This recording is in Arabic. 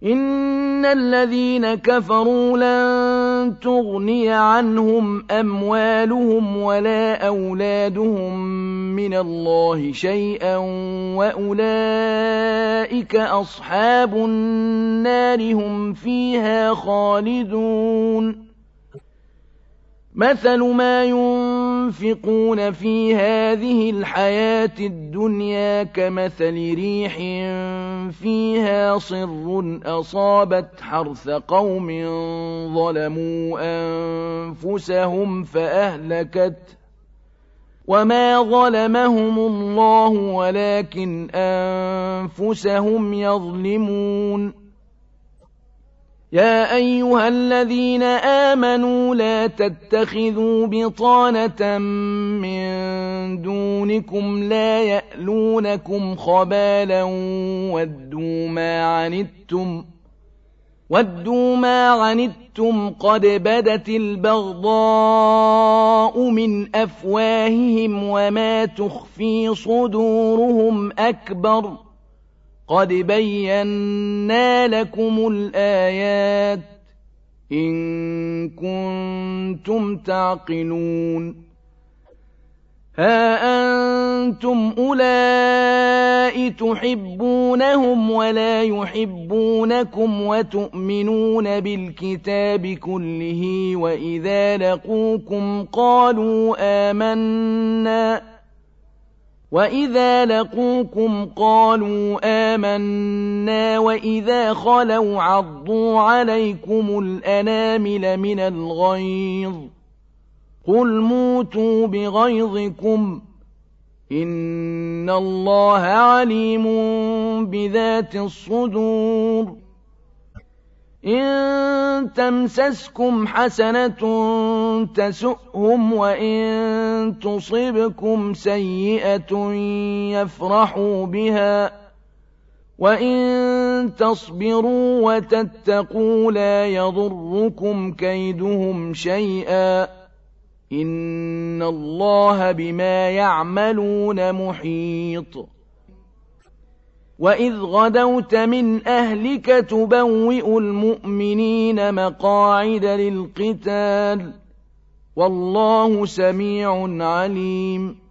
إن الذين كفروا لن تغني عنهم أموالهم ولا أولادهم من الله شيئا وأولئك أصحاب النار هم فيها خالدون مثل ما ينفقون في هذه الحياة الدنيا كمثل ريح فيها صر أصابت حرث قوم ظلموا أنفسهم فأهلكت وما ظلمهم الله ولكن أنفسهم يظلمون يا أيها الذين آمنوا لا تتخذوا بطانة من دونكم لا يألونكم خبالا ودوا ما عنتم قد بدت البغضاء من أفواههم وما تخفي صدورهم أكبر قد بينا لكم الآيات إن كنتم تعقلون ها أنتم أولئك تحبونهم ولا يحبونكم وتؤمنون بالكتاب كله وإذا لقوكم قالوا آمنا وإذا خلوا عضوا عليكم الأنامل من الغيظ قل موتوا بغيظكم إن الله عليم بذات الصدور إن تمسسكم حسنة تسؤهم وإن تصبكم سيئة يفرحوا بها وإن تصبروا وتتقوا لا يضركم كيدهم شيئا إن الله بما يعملون محيط وإذ غدوت من أهلك تبوئ المؤمنين مقاعد للقتال والله سميع عليم